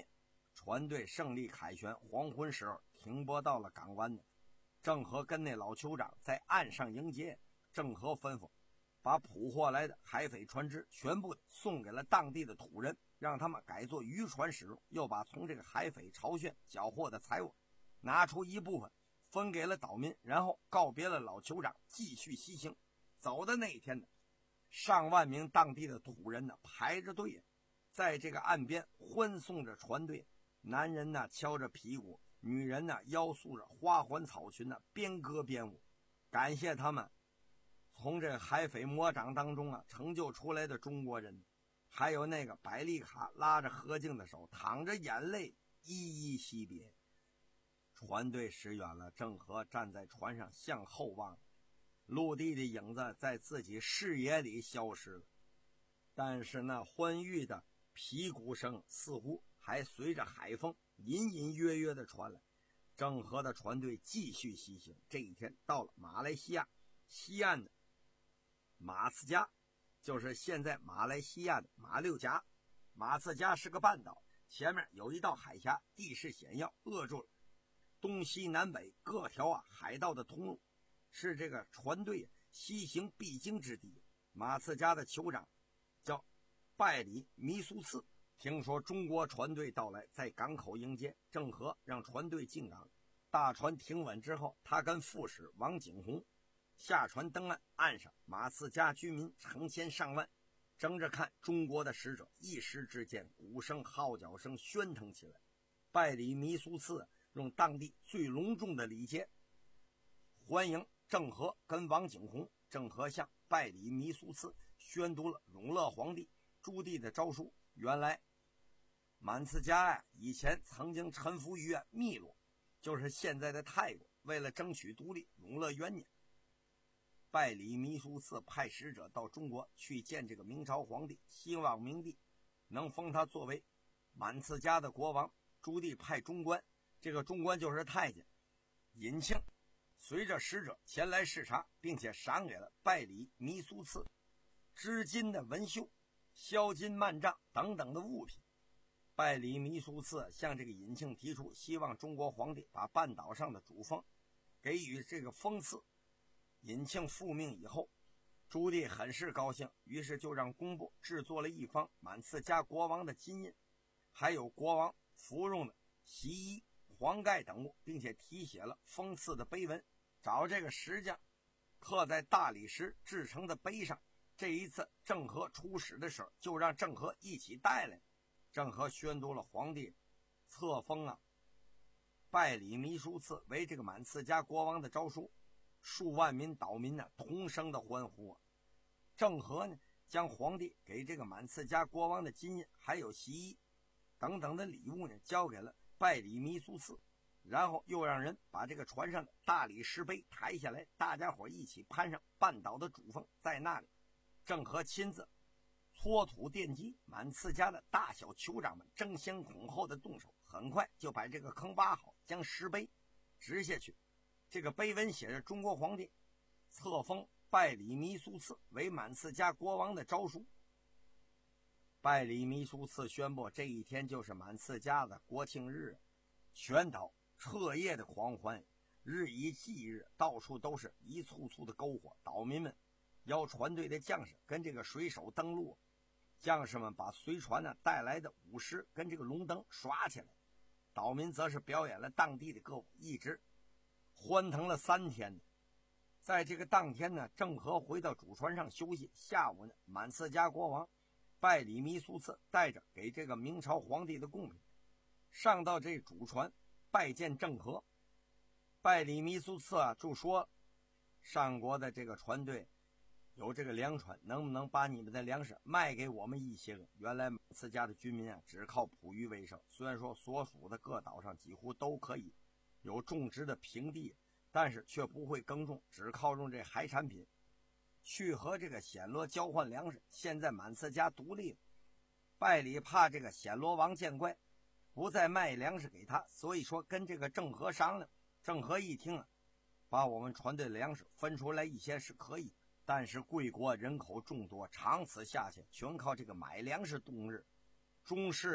Speaker 5: 船队胜利凯旋，黄昏时候停泊到了港湾的。郑和跟那老酋长在岸上迎接，郑和吩咐把捕获来的海匪船只全部送给了当地的土人，让他们改做渔船使用，又把从这个海匪巢穴缴获的财物拿出一部分分给了岛民，然后告别了老酋长，继续西行。走的那一天呢，上万名当地的土人呢排着队，在这个岸边欢送着船队，男人呢敲着皮鼓，女人呢腰束着花环草裙呢，边歌边舞，感谢他们从这海匪魔掌当中啊成就出来的中国人。还有那个百利卡拉着何静的手，淌着眼泪依依惜别。船队驶远了，郑和站在船上向后望，陆地的影子在自己视野里消失了，但是那欢愉的皮鼓声似乎还随着海风隐隐约约的传来。郑和的船队继续西行，这一天到了马来西亚西岸的马次加，就是现在马来西亚的马六甲。马次加是个半岛，前面有一道海峡，地势险要，扼住了东西南北各条啊海盗的通路，是这个船队西行必经之地。马次加的酋长叫拜里弥苏次，听说中国船队到来，在港口迎接。郑和让船队进港，大船停稳之后，他跟副使王景洪下船登岸，岸上马次加居民成千上万，争着看中国的使者。一时之间，鼓声号角声喧腾起来。拜里弥苏次用当地最隆重的礼节欢迎郑和跟王景洪。郑和向拜里弥苏次宣读了永乐皇帝朱棣的诏书。原来满次加呀，以前曾经臣服于汨罗，就是现在的泰国。为了争取独立，永乐元年，拜里弥苏次派使者到中国去见这个明朝皇帝，希望明帝能封他作为满次加的国王。朱棣派中官，这个中官就是太监尹庆，随着使者前来视察，并且赏给了拜里弥苏次织金的纹绣、销金幔帐等等的物品。拜里弥苏次向这个尹庆提出，希望中国皇帝把半岛上的主封给予这个封赐。尹庆复命以后，朱棣很是高兴，于是就让工部制作了一方满次加国王的金印，还有国王服用的席衣、黄盖等物，并且题写了封赐的碑文，找这个石匠刻在大理石制成的碑上。这一次郑和出使的时候，就让郑和一起带来。郑和宣读了皇帝册封啊拜里弥苏次为这个满次加国王的诏书，数万名岛民呢同声的欢呼啊。郑和呢将皇帝给这个满次加国王的金印还有席衣等等的礼物呢交给了拜里弥苏次，然后又让人把这个船上的大理石碑抬下来，大家伙一起攀上半岛的主峰。在那里，郑和亲自搓土奠基，满次加的大小酋长们争先恐后的动手，很快就把这个坑挖好，将石碑直下去。这个碑文写着中国皇帝册封拜里弥苏次为满次加国王的诏书。拜里弥苏次宣布，这一天就是满次加的国庆日，全岛彻夜的狂欢，日以继日，到处都是一簇簇的篝火。岛民们邀船队的将士跟这个水手登陆，将士们把随船呢带来的舞狮跟这个龙灯耍起来，岛民则是表演了当地的歌舞，一直欢腾了三天。在这个当天呢，郑和回到主船上休息，下午呢，满次加国王拜里弥苏次带着给这个明朝皇帝的贡品上到这主船拜见郑和。拜里弥苏次啊就说，上国的这个船队有这个粮船，能不能把你们的粮食卖给我们一些个？原来满次加的居民啊只靠捕鱼为生，虽然说所属的各岛上几乎都可以有种植的平地，但是却不会耕种，只靠用这海产品去和这个暹罗交换粮食。现在满次加独立了，拜里怕这个暹罗王见怪，不再卖粮食给他，所以说跟这个郑和商量。郑和一听啊，把我们船队的粮食分出来一些是可以，但是贵国人口众多，长此下去全靠这个买粮食度日，中士啊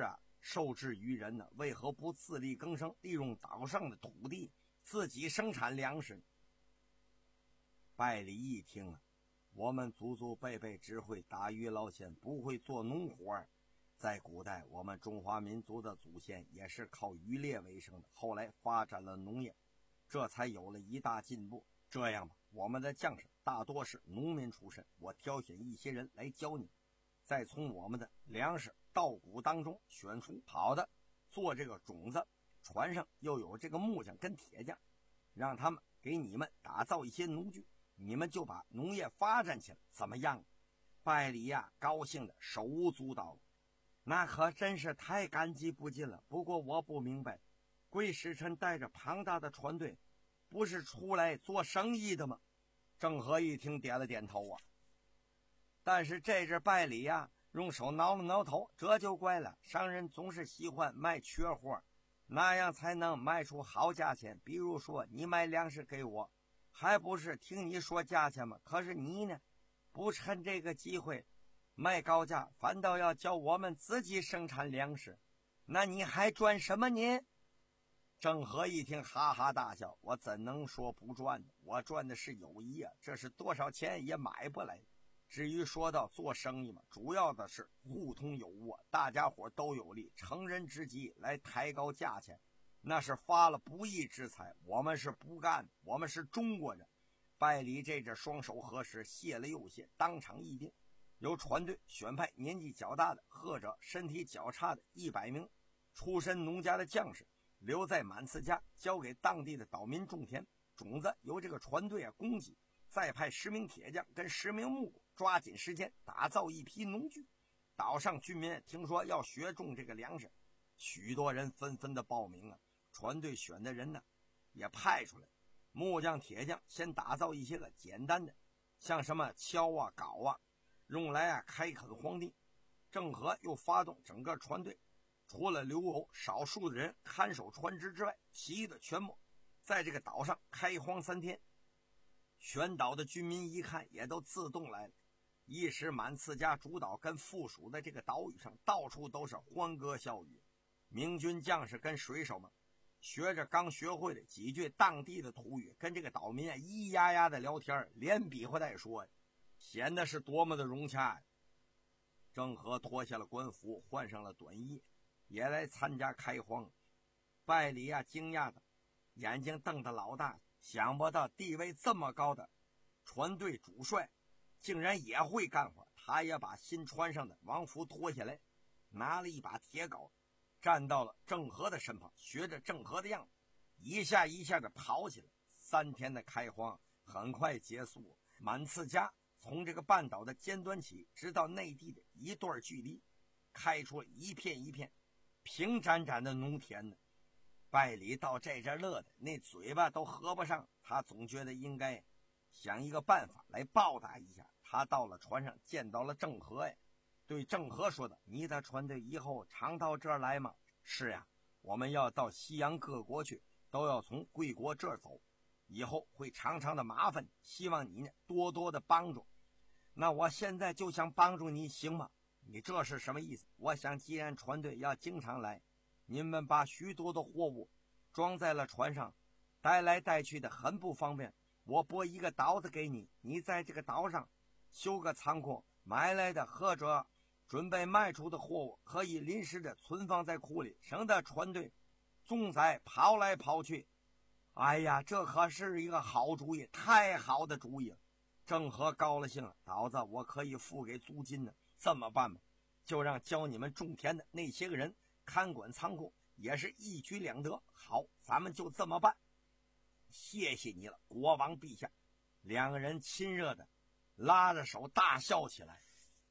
Speaker 5: 受制于人呢，为何不自力更生，利用岛上的土地自己生产粮食？拜里一听啊，我们祖祖辈辈只会打鱼捞钱，不会做农活。在古代，我们中华民族的祖先也是靠渔猎为生的，后来发展了农业，这才有了一大进步。这样吧，我们的将士大多是农民出身，我挑选一些人来教你，再从我们的粮食稻谷当中选出好的，做这个种子。船上又有这个木匠跟铁匠，让他们给你们打造一些农具，你们就把农业发展起来，怎么样？拜里呀，高兴的手舞足蹈了。那可真是太感激不尽了。不过我不明白，贵使臣带着庞大的船队，不是出来做生意的吗？郑和一听点了点头啊。但是这只拜里呀，用手挠了挠头，这就怪了。商人总是喜欢卖缺货，那样才能卖出好价钱。比如说你卖粮食给我，还不是听你说价钱吗？可是你呢，不趁这个机会卖高价，反倒要叫我们自己生产粮食，那你还赚什么呢？郑和一听哈哈大笑，我怎能说不赚呢？我赚的是友谊啊，这是多少钱也买不来。至于说到做生意嘛，主要的是互通有无，大家伙都有利，乘人之机来抬高价钱，那是发了不义之财，我们是不干，我们是中国人。拜里这只双手合十，谢了又谢，当场议定，由船队选派年纪较大的或者身体较差的一百名出身农家的将士，留在满次家，交给当地的岛民种田，种子由这个船队啊供给，再派十名铁匠跟十名木工，抓紧时间打造一批农具。岛上居民听说要学种这个粮食，许多人纷纷的报名啊。船队选的人呢也派出来，木匠铁匠先打造一些个简单的，像什么锹啊镐啊，用来啊开垦荒地。郑和又发动整个船队，除了留有少数的人看守船只之外，其余的全部在这个岛上开荒三天。全岛的居民一看也都自动来了，一时满次家主岛跟附属的这个岛屿上到处都是欢歌笑语。明军将士跟水手们学着刚学会的几句当地的土语，跟这个岛民啊咿呀呀的聊天，连比划带说，显得是多么的融洽呀。郑和脱下了官服，换上了短衣，也来参加开荒。拜里呀惊讶的眼睛瞪得老大，想不到地位这么高的船队主帅竟然也会干活。他也把新穿上的王服脱下来，拿了一把铁镐，站到了郑和的身旁，学着郑和的样子，一下一下的跑起来。三天的开荒很快结束，满次家从这个半岛的尖端起，直到内地的一段距离，开出了一片一片平展展的农田呢。拜里到这阵乐的那嘴巴都合不上，他总觉得应该想一个办法来报答一下。他到了船上见到了郑和呀，对郑和说的，你的船队以后常到这儿来吗？是呀，我们要到西洋各国去，都要从贵国这儿走，以后会常常的麻烦，希望你呢多多的帮助。那我现在就想帮助你，行吗？你这是什么意思？我想既然船队要经常来，你们把许多的货物装在了船上，带来带去的很不方便，我拨一个岛子给你，你在这个岛上修个仓库，买来的或者准备卖出的货物可以临时的存放在库里，省得船队总在跑来跑去。哎呀，这可是一个好主意，太好的主意了。郑和高了兴了，岛子我可以付给租金呢，这么办吧，就让教你们种田的那些个人看管仓库，也是一举两得。好，咱们就这么办。谢谢你了，国王陛下。两个人亲热的拉着手大笑起来。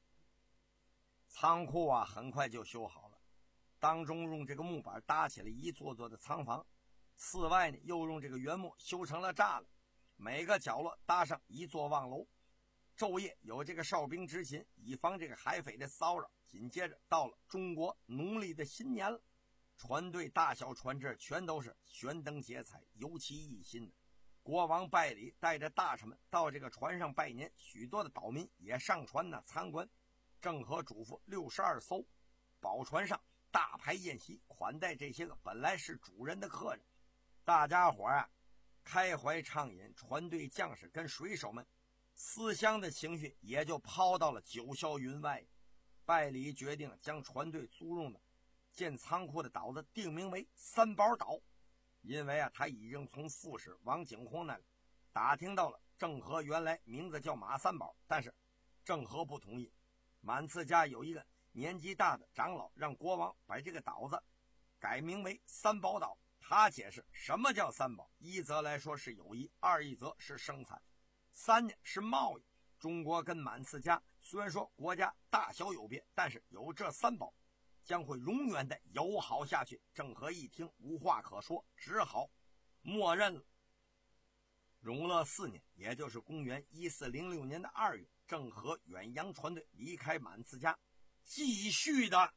Speaker 5: 仓库啊很快就修好了，当中用这个木板搭起了一座座的仓房，四外呢又用这个原木修成了栅栏，每个角落搭上一座望楼，昼夜有这个哨兵执勤，以防这个海匪的骚扰。紧接着到了中国农历的新年了，船队大小船只全都是悬灯结彩，尤其一新的。国王拜里带着大臣们到这个船上拜年，许多的岛民也上船呢参观。郑和嘱咐六十二艘宝船上大排宴席款待这些个本来是主人的客人。大家伙啊开怀畅饮，船队将士跟水手们思乡的情绪也就抛到了九霄云外。拜里决定将船队租用的建仓库的岛子定名为三宝岛，因为啊他已经从副使王景洪那里打听到了郑和原来名字叫马三宝，但是郑和不同意。满次家有一个年纪大的长老让国王把这个岛子改名为三宝岛。他解释什么叫三宝，一则来说是友谊，二一则是生产，三呢是贸易。中国跟满次家虽然说国家大小有别，但是有这三宝将会永远的友好下去。郑和一听无话可说，只好默认了。永乐四年，也就是公元一四零六年的二月，郑和远洋船队离开满次家，继续的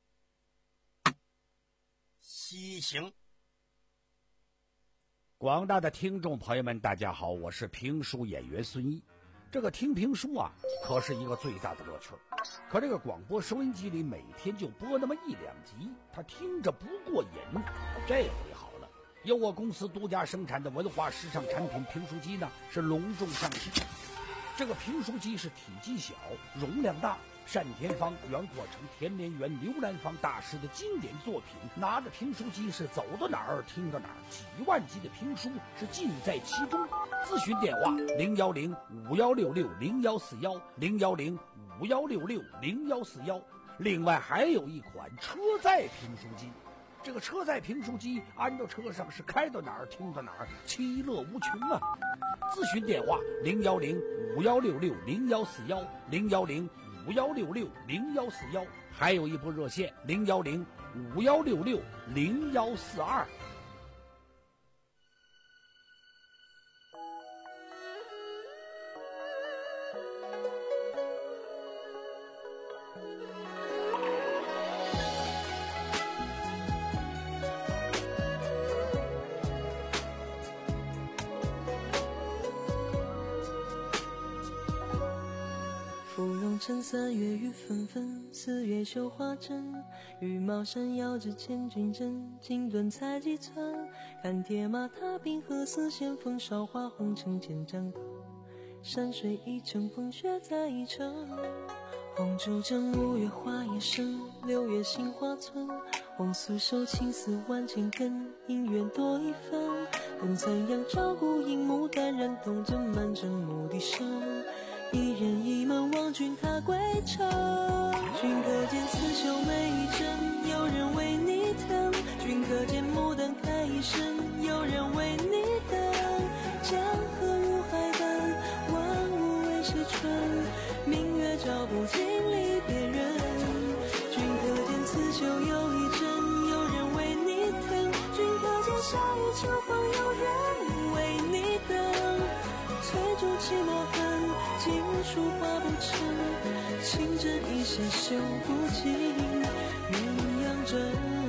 Speaker 5: 西行。
Speaker 3: 广大的听众朋友们大家好，我是评书演员孙一。这个听评书啊可是一个最大的乐趣，可这个广播收音机里每天就播那么一两集，他听着不过瘾。这回好了，由我公司独家生产的文化时尚产品评书机呢是隆重上市。这个评书机是体积小，容量大，单田芳、袁阔成、田连元、刘兰芳大师的经典作品，拿着评书机是走到哪儿听到哪儿，几万集的评书是尽在其中。咨询电话零幺零五幺六六零幺四幺零幺零五幺六六零幺四幺。另外还有一款车载评书机，这个车载评书机安到车上是开到哪儿听到哪儿，其乐无穷啊！咨询电话零幺零五幺六六零幺四幺零幺零五幺六六零幺四幺，还有一部热线零幺零五幺六六零幺四二。
Speaker 2: 趁三月雨纷纷，四月绣花针。羽毛扇摇着千军阵，锦缎裁几寸。看铁马踏冰河，丝线风韶华红尘千丈高。山水一程，风雪在一程。红烛正五月花叶深，六月杏花村。红酥手青丝万千根，姻缘多一分。更残阳照顾荧幕，淡然同尊满城牧笛声。一人一门望君踏归程，君可见刺绣每一针，有人为你疼。君可见牡丹开一生，有人为你等。江河入海奔，万物为谁春？明月照不尽离别人。君可见刺绣有一针，有人为你疼。君可见夏雨秋风，有人为你等。翠竹寂寞恨，锦书画不成，情针一线绣不尽鸳鸯针。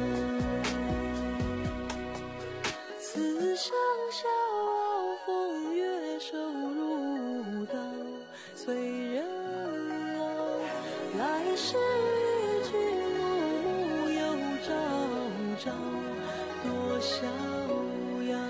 Speaker 2: 此生笑傲风月，手如刀催人老。来世与君暮暮，又朝朝多逍遥。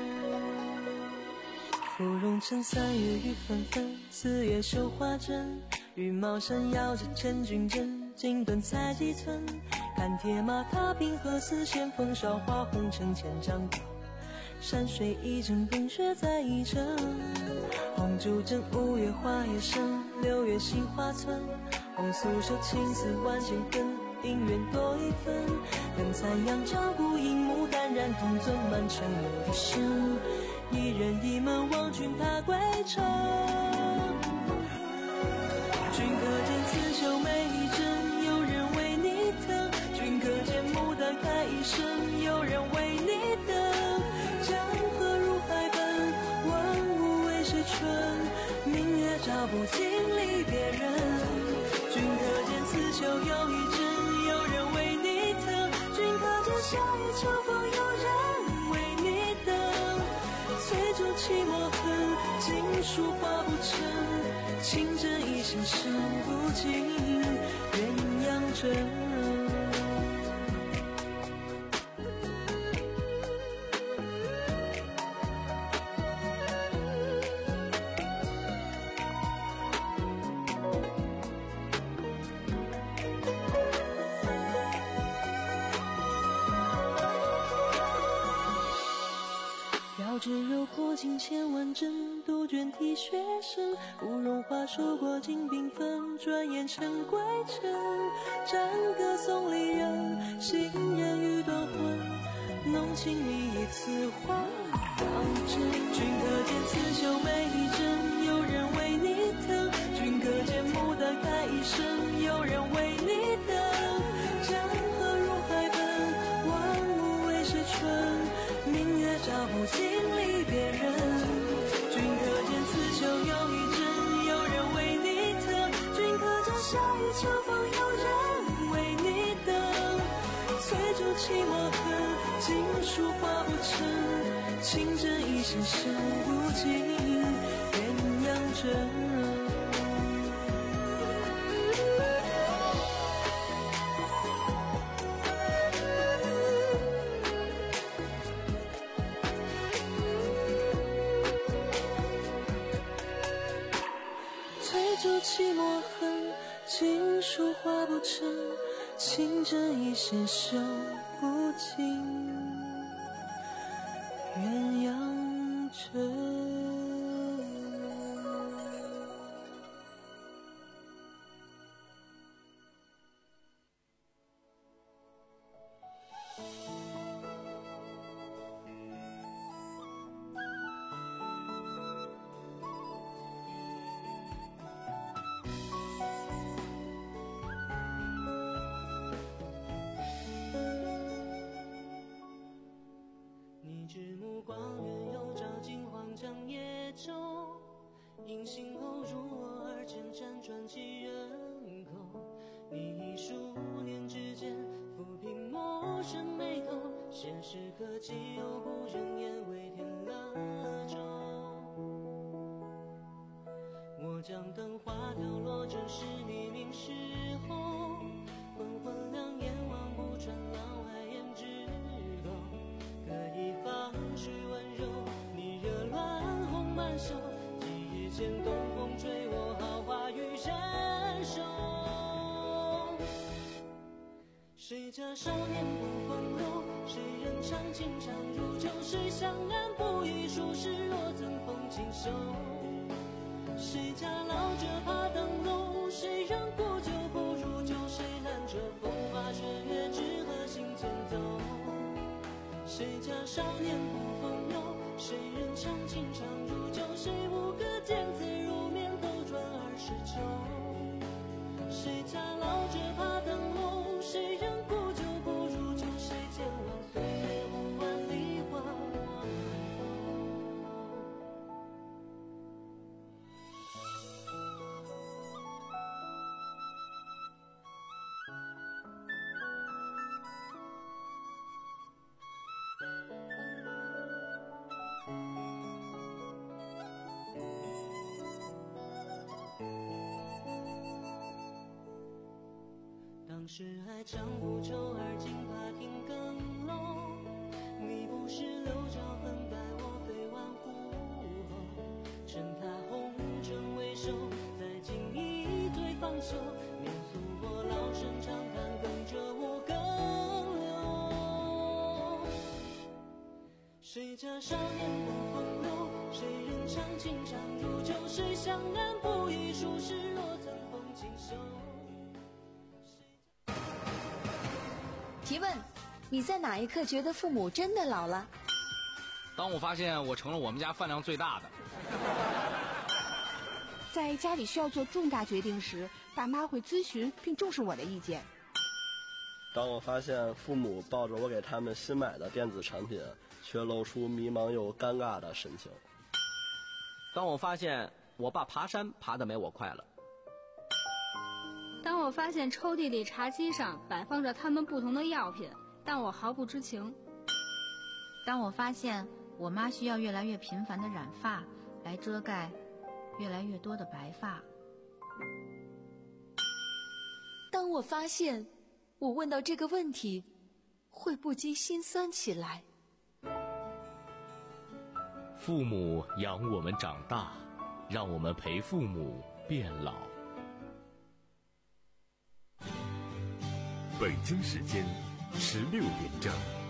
Speaker 2: 芙蓉趁三月雨纷纷，四月绣花针。羽毛扇摇着千军阵，锦缎裁几寸。看铁马踏冰河，丝线风韶华红尘千丈高。山水一程，风雪在一程。红烛正五月花叶深，六月杏花村。红酥手青丝万千根，姻缘多一分。更残阳照顾荧幕，淡然同尊满城牧笛声。一人一门望君踏归程，君可见刺绣每一针，有人为你疼。君可见牡丹开一生，有人为你等。江河入海奔，万物为谁春？明月照不尽离别人。君可见刺绣有一针，有人为你疼。君可见夏雨秋风，有人为你等。翠竹寂寞恨，锦书画不成，情针一线绣不尽鸳鸯针。 只有破镜千万针，杜鹃替雪生。芙蓉花数过金缤纷，转眼尘归尘。战歌送离人，行人欲断魂。浓情蜜意此话当真。君可见刺绣每一针，有人为你疼。君可见牡丹开一生，有人为你等。江河入海奔，万物为谁春？明月照不尽离别人。君可见刺绣有一针，有人为你疼。君可见夏雨秋风，有人为你等。催逐寂寞恨，经书画不成。情真意深深不尽鸳鸯枕。寂寞恨，经书画不成。情真意深收不尽鸳鸯枕。因心后入我耳间，辗转几人口。你已数年之间，抚平陌生眉头。现时可几有故人言，为添了舟。我将灯花掉落，正是黎明时候。昏昏两眼望不穿廊外胭脂钩，可以放许温柔，你惹乱红满袖。见东风吹我豪华与人手，谁家少年不风流？谁人长情长如旧？谁相安不语？数十若曾逢锦绣。谁家老者怕登楼？谁人古酒不如酒？谁难遮风花雪月，只和行前走？谁家少年不风流？谁人长情长如旧？谁无歌见字如面，斗转二十秋。谁家老者怕登楼？谁人古酒不如酒？谁见望岁月无万里花望当时爱唱不愁，而今怕听更漏。你不是流照粉白，我非万户后。趁他红尘为首，再敬一醉方休。免诉我老生常谈，更折我更留。谁家少年不风流？谁人长情长如旧？谁相安不语？数十若曾逢锦绣。
Speaker 8: 提问：你在哪一刻觉得父母真的老了？
Speaker 9: 当我发现我成了我们家饭量最大的。
Speaker 10: 在家里需要做重大决定时，爸妈会咨询并重视我的意见。
Speaker 11: 当我发现父母抱着我给他们新买的电子产品，却露出迷茫又尴尬的神情。
Speaker 12: 当我发现我爸爬山爬得没我快了。
Speaker 13: 当我发现抽屉里茶几上摆放着他们不同的药品，但我毫不知情。
Speaker 14: 当我发现我妈需要越来越频繁的染发来遮盖越来越多的白发。
Speaker 8: 当我发现我问到这个问题会不禁心酸起来。
Speaker 1: 父母养我们长大，让我们陪父母变老。北京时间十六点整。